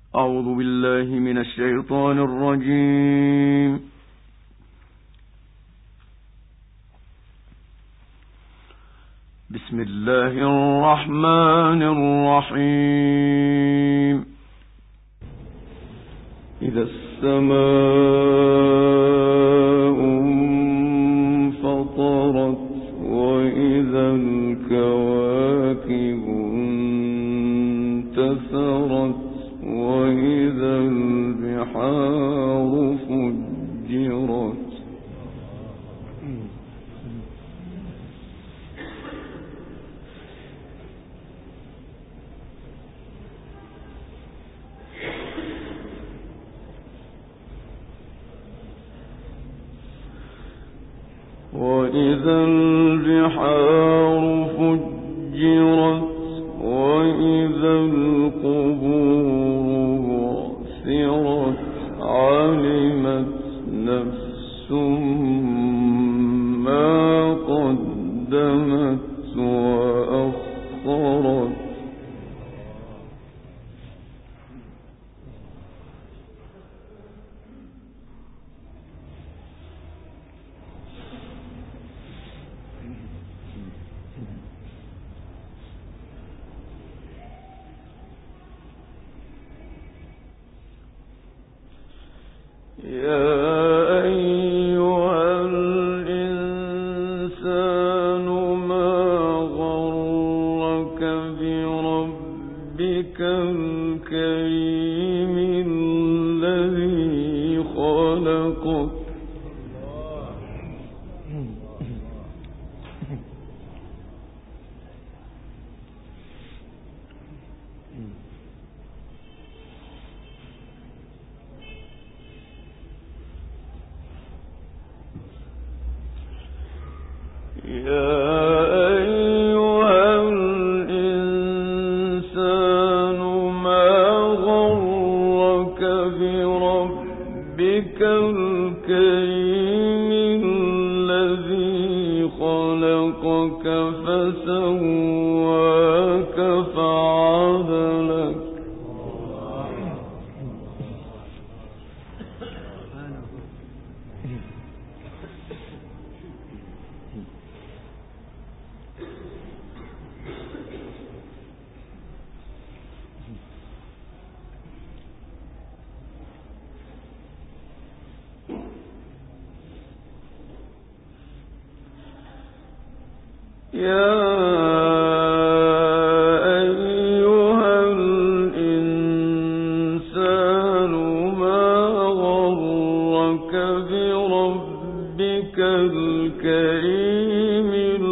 أعوذ بالله من الشيطان الرجيم. بسم الله الرحمن الرحيم. إذا السماء انفطرت وإذا الكواكب انتثرت وإذا البحار فجرت وإذا البحار فجرت وإذا القبور بعثرت علمت نفس ما قدمت وأخرت يا أيها الإنسان ما غرك بربك الكريم الذي خلقك فسواك فعدلك يا أيها الإنسان ما غرك بربك الكريم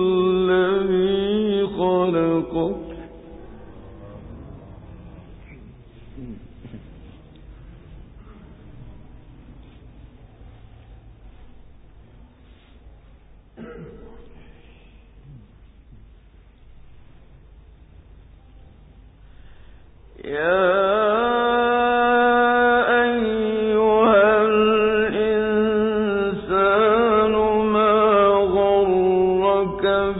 الذي خلقك يا أيها الإنسان ما غرك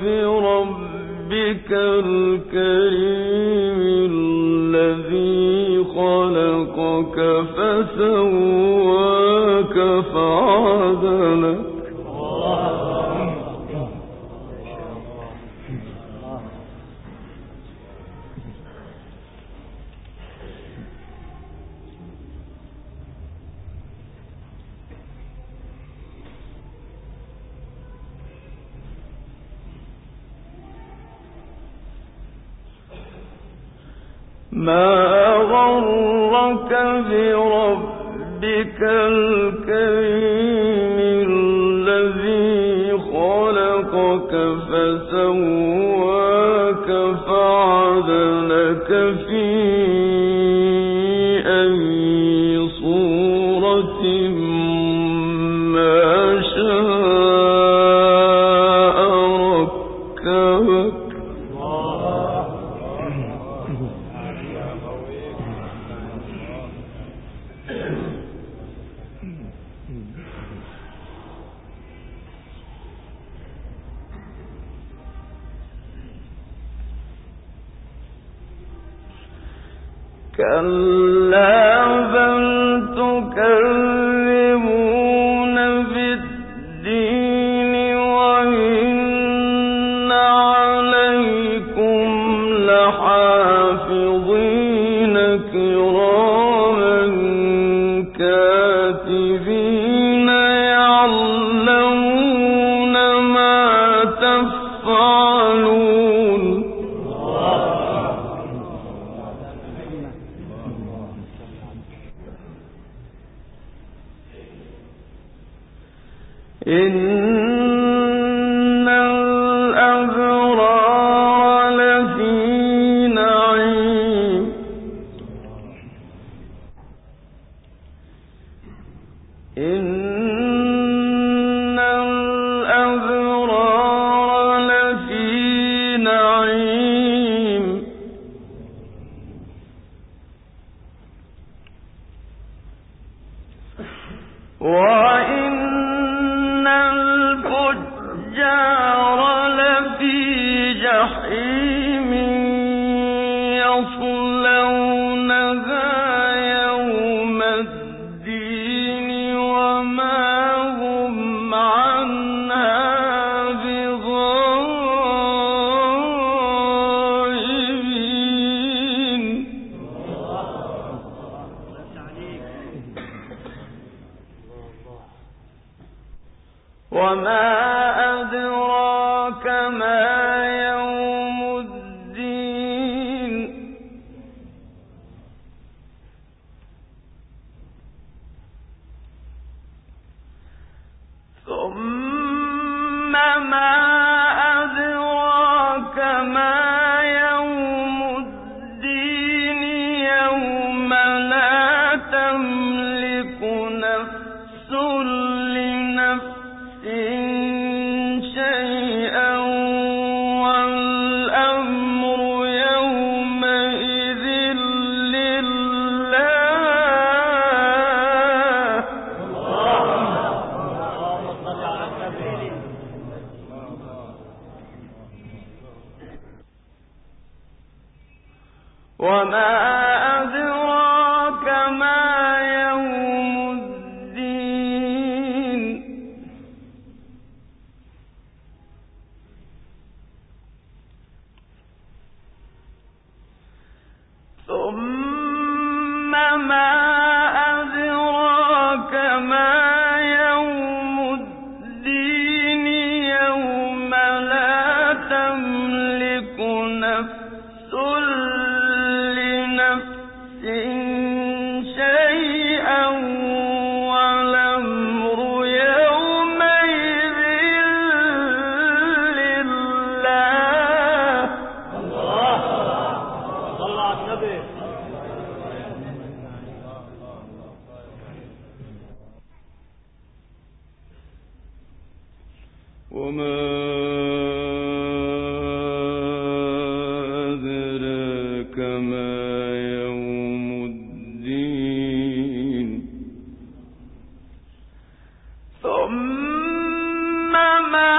بربك الكريم الذي خلقك فسواك فعدلك ما غرك بربك الكريم الذي خلقك فسواك فعدلك في أي صورة ما شاء ركبك كلا بل تكذبون بالدين وإن عليكم لحافظين كراما كاتبين يعلمون ما تفعلون إن الأبرار لفي نعيم إن الأبرار لفي نعيم وإن الفجار لفي جحيم يصلونها يوم الدين وما هم عنها بغائبين وما أدراك ما يوم الدين ثم ما أدراك ما يوم الدين يوم لا تملك نفس لنفس شيئا والأمر يومئذ لله وما أدراك ما يوم الدين ثم ما أدراك ما يوم الدين يوم لا تملك نفس لنفس شيئا والأمر يومئذ لله صلى على النبي. وما أدراك ما يوم الدين ثم ما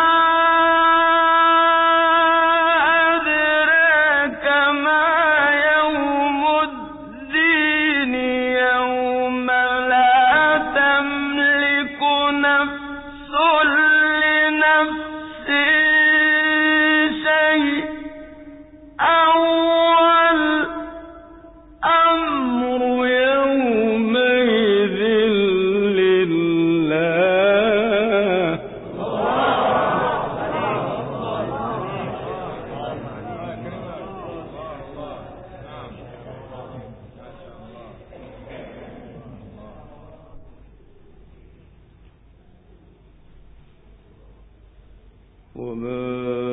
أدراك ما يوم الدين يوم لا تملك نفس لنفس شيئا والأمر يومئذ لله وما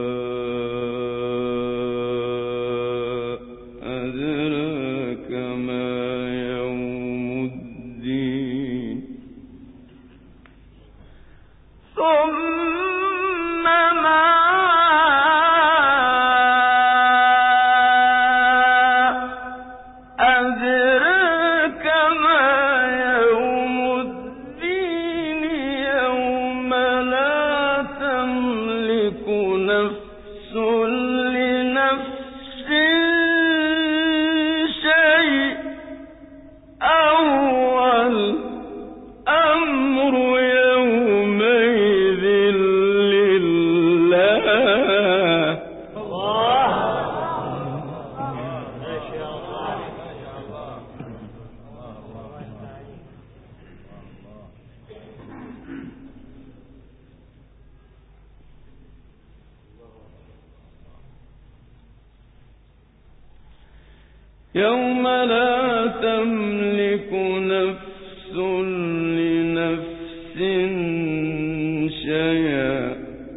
أدراك ما يوم الدين ثم ما أدراك ما يوم الدين يوم لا تملك نفس يوم لا تملك نفس لنفس شيئا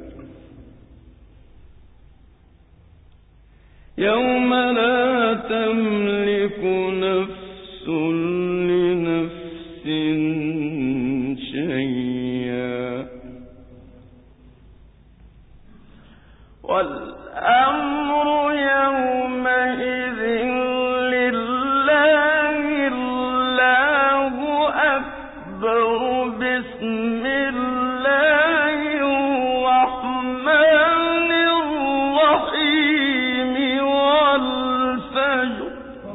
يوم لا تملك نفس لنفس شيئا والأمر يومئذ لله الله أكبر بسم الله الرحمن الرحيم والفجر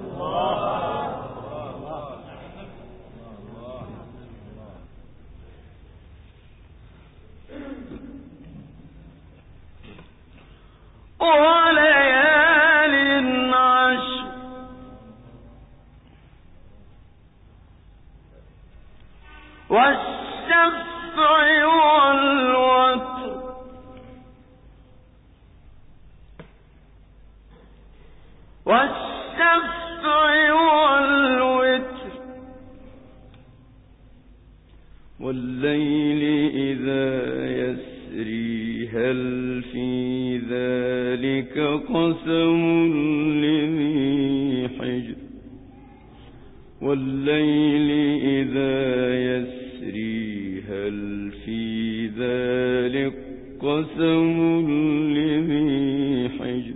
وليال عشر والشفع والوتر والوتر والليل إذا يسري هل في ذلك قسم لذي حجر والليل إذا يسري هل في ذلك قسم لذي حجر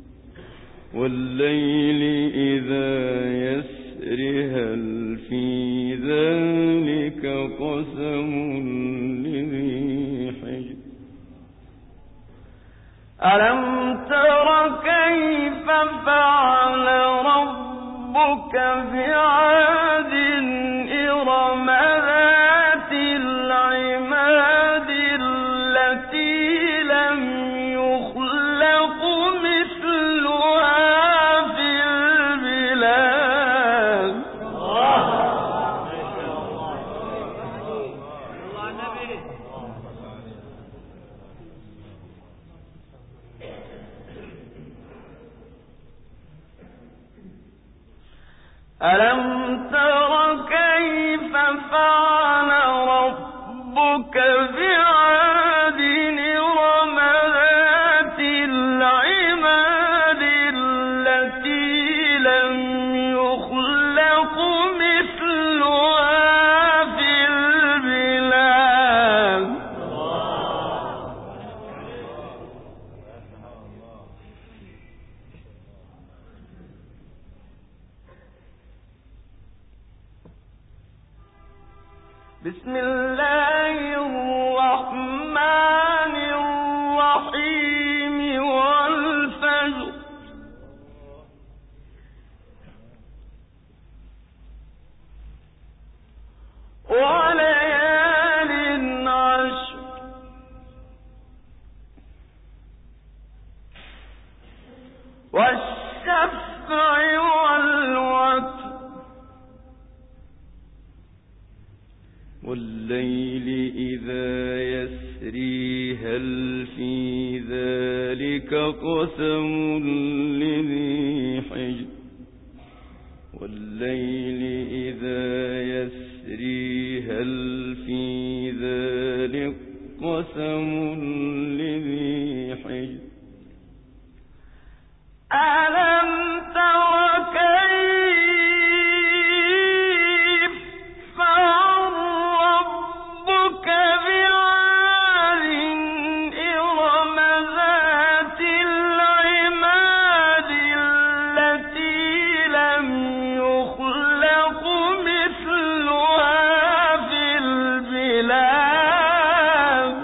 والليل إذا يسري هل في ذلك قسم لذي حجر ألم تر كيف فعل ربك بعاد إرم ذات العماد التي لم يخلق مثلها في البلاد ألم تر كيف فعل ربك بعاد إرم ذات العماد التي لم يخلق مثلها في البلاد بسم الله الرحمن الرحيم والفجر وليال عشر والشفع والوتر والليل إذا يسري هل في ذلك قسم لذي حجر والليل إذا يسري هل في ذلك قسم لذي حجر ألم تر كيف فعل ربك بعاد إرم ذات العماد التي لم يخلق مثلها في البلاد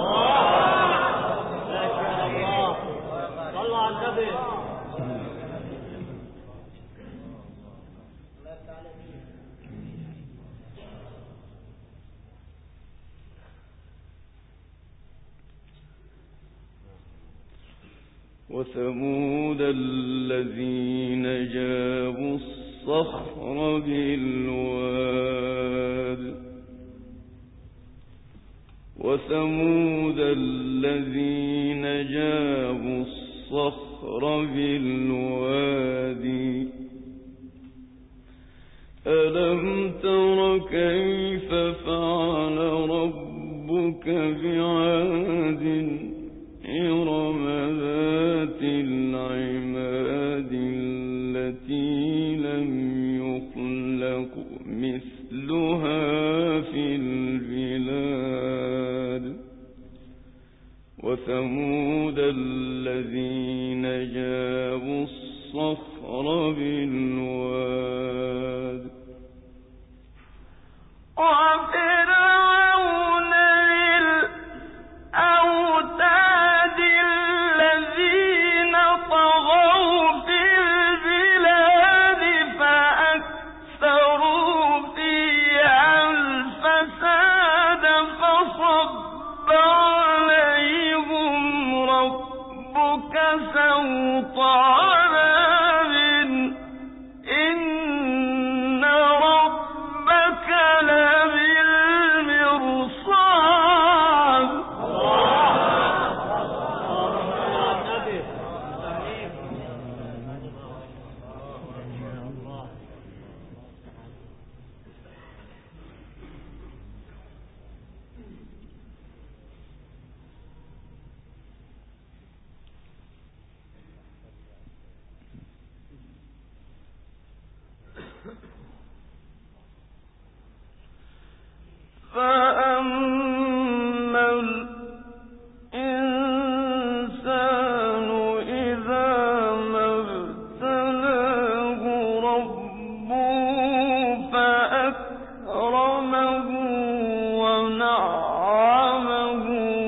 صلى على النبي وثمود الذين جابوا الصخر بالواد وثمود الذين جابوا الصخر بالوادي ألم تر كيف فعل ربك بعاد إرم ذات العماد التي لم يخلق مثلها في البلاد وثمود الذين جابوا الصخر بالواد وفرعون بالأوتاد الذين طغوا في البلاد فأكثروا فيها الفساد فصب عليهم ربك سوط عذاب إن ربك لبالمرصاد فأما الإنسان إذا ما ابتلاه ربه فأكرمه ونعمه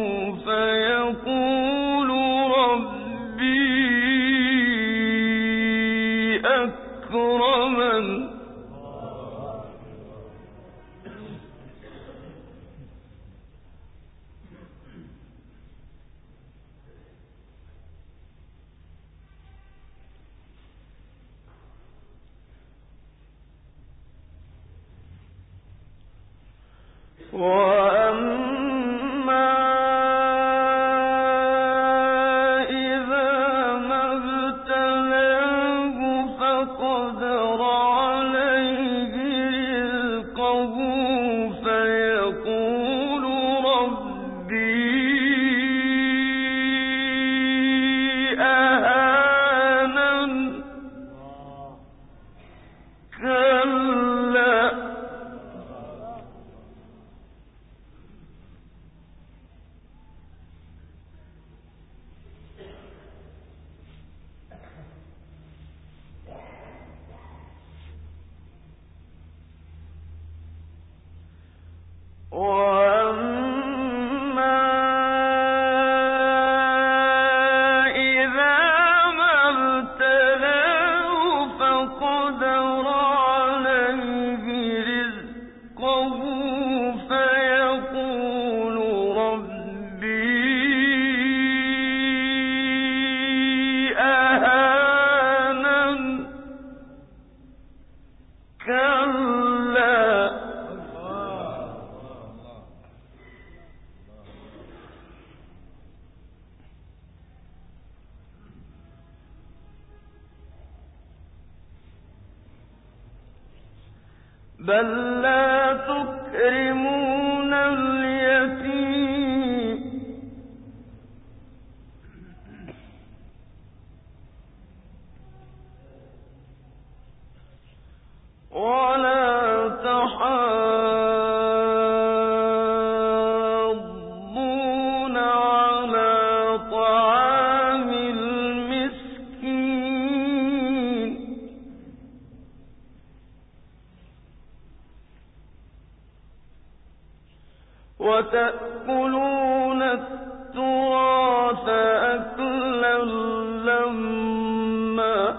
فيقول ربي أكرمن وأما إذا ما ابتلاه فقدر عليه رزقه فيقول ربي أهانن كلا وأما إذا ما ابتلاه فقدر عليه رزقه فيقول ربي أهانن كلا بل لا تكرمون اليتيم ولا تحاضون على طعام المسكين وتأكلون التراث أكلا لما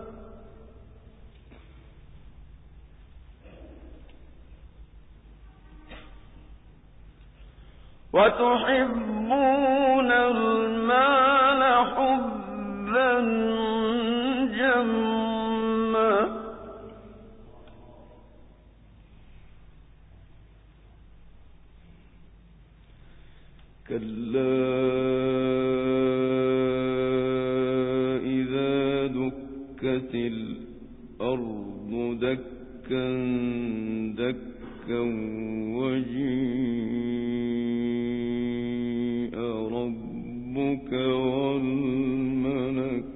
وتحبون المال حبا جما كلا إذا دكت الأرض دكا دكا دكا وجيء ربك والملك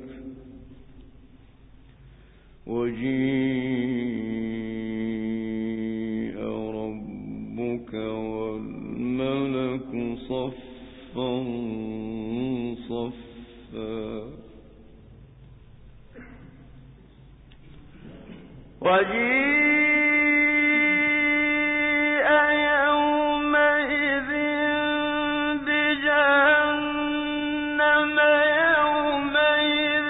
صفا صفا وجيء يومئذ بجهنم يومئذ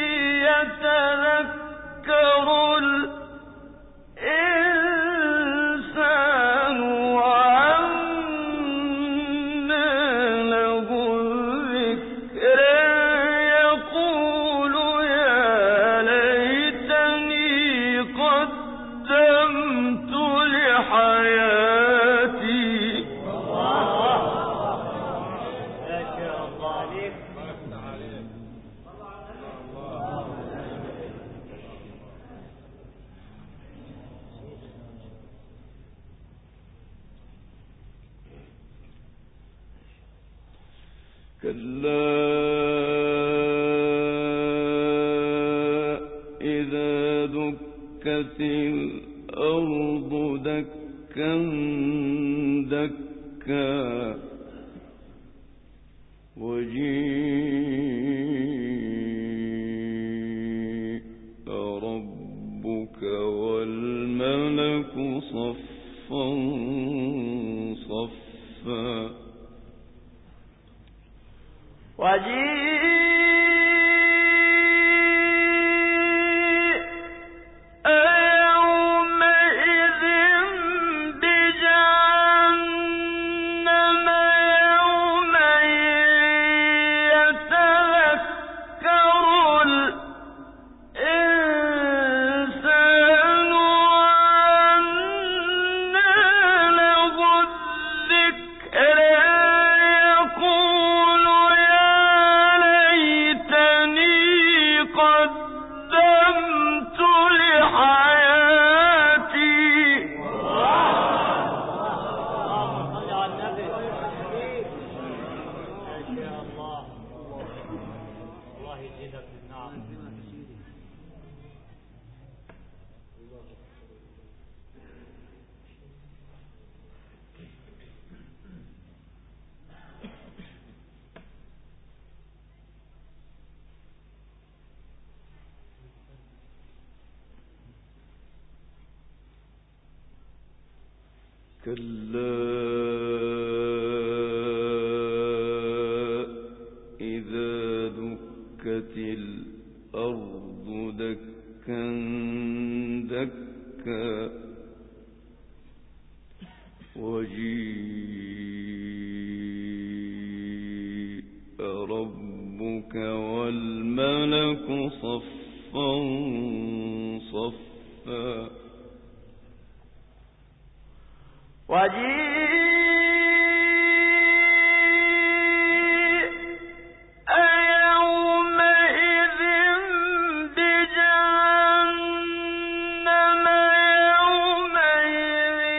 يتذكر الإنسان وأنى له الذكر يقول يا ليتني قدمت لحياتي كلا إذا دكت الأرض دكا دكا وجيء ربك والملك صفا صفا يومئذ بجهنم يومئذ يتذكر الإنسان وأنى له الذكر يقول قدمت لحياتي اللهم صل على النبي. ما شاء الله. الله يزيدك بالنعم. كلا إذا دكت الأرض دكا دكا وجيء ربك والملك صفا صفا يومئذ بجهنم يومئذ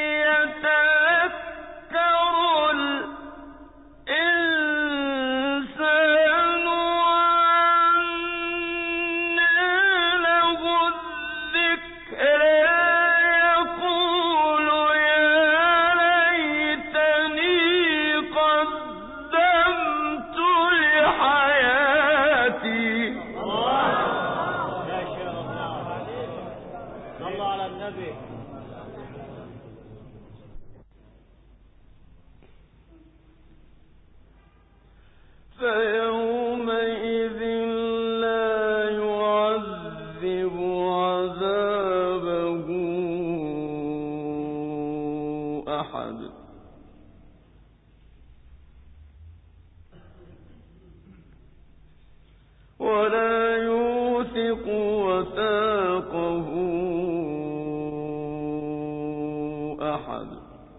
يتذكر الإنسان وأنى له الذكر يقول قدمت لحياتي ما شاء الله. صلى على النبي. فيومئذ لا يعذب عذابه أحد ولا يوثق وثاقه أحد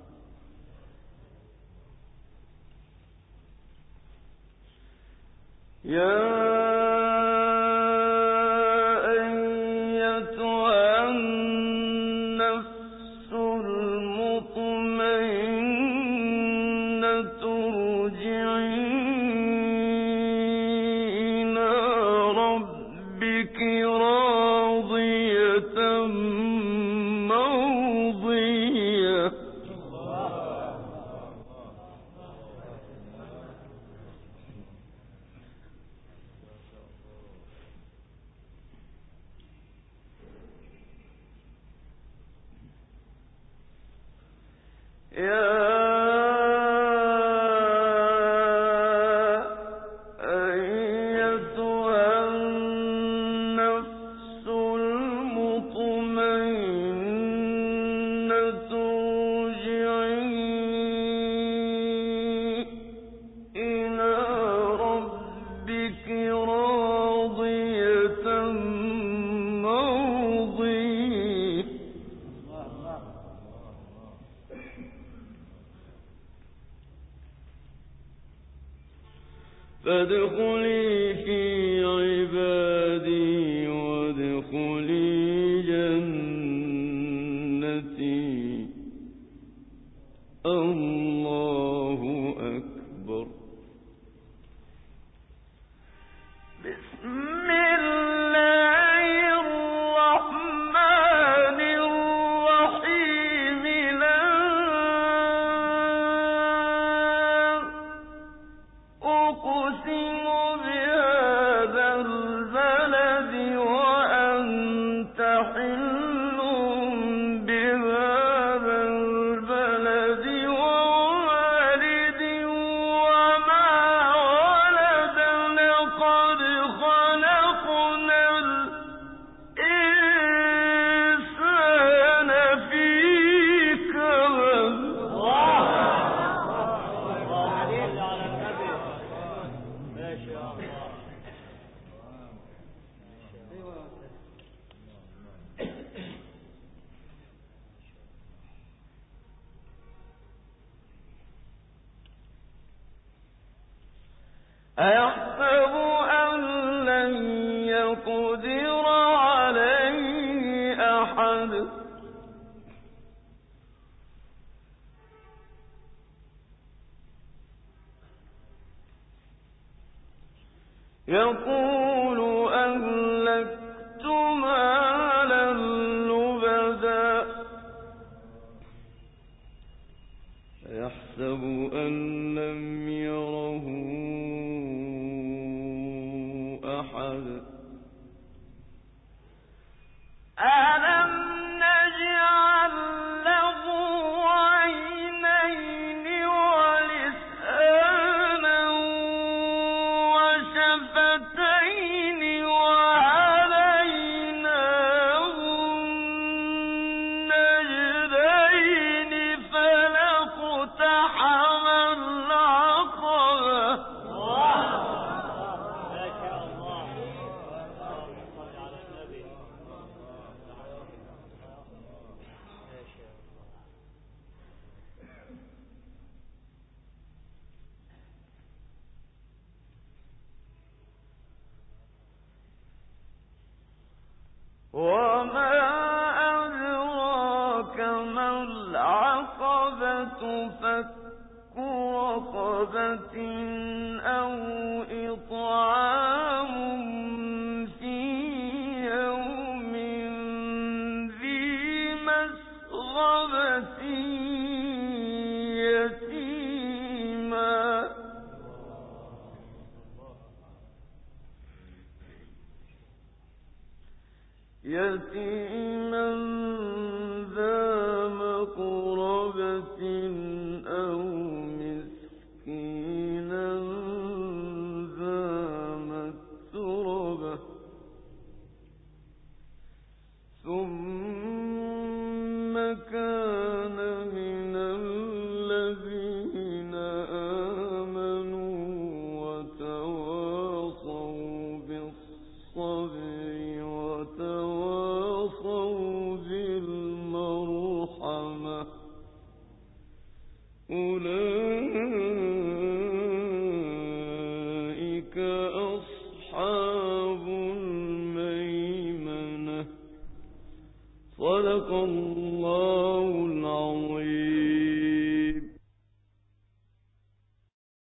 يا أيتها فادخلي في عبادي وادخلي جنتي. الله أكبر. بسم الله الرحمن الرحيم. لا أقسم بهذا البلد وأنت حل بهذا البلد ووالد وما ولد. لقد خلقنا الإنسان في كبد. أيحسب أن لن يقدر عليه أحد. يقول أهلكت مالا لبدا. يحسب أن لم يره أحد. ألم نجعل له عينين ولسانا وشفتين وهديناه النجدين فلاقتحم العقبة. وما أدراك ما العقبة. فك رقبة أو إطعام في يوم ذي مسغبة يتيما. يتيما ذا مقربة أو مسكينا ذا متربة. ثم كان من الذين آمنوا وتواصوا بالصبر وتواصوا بالمرحمة. أولئك أصحاب الميمنة. صدق الله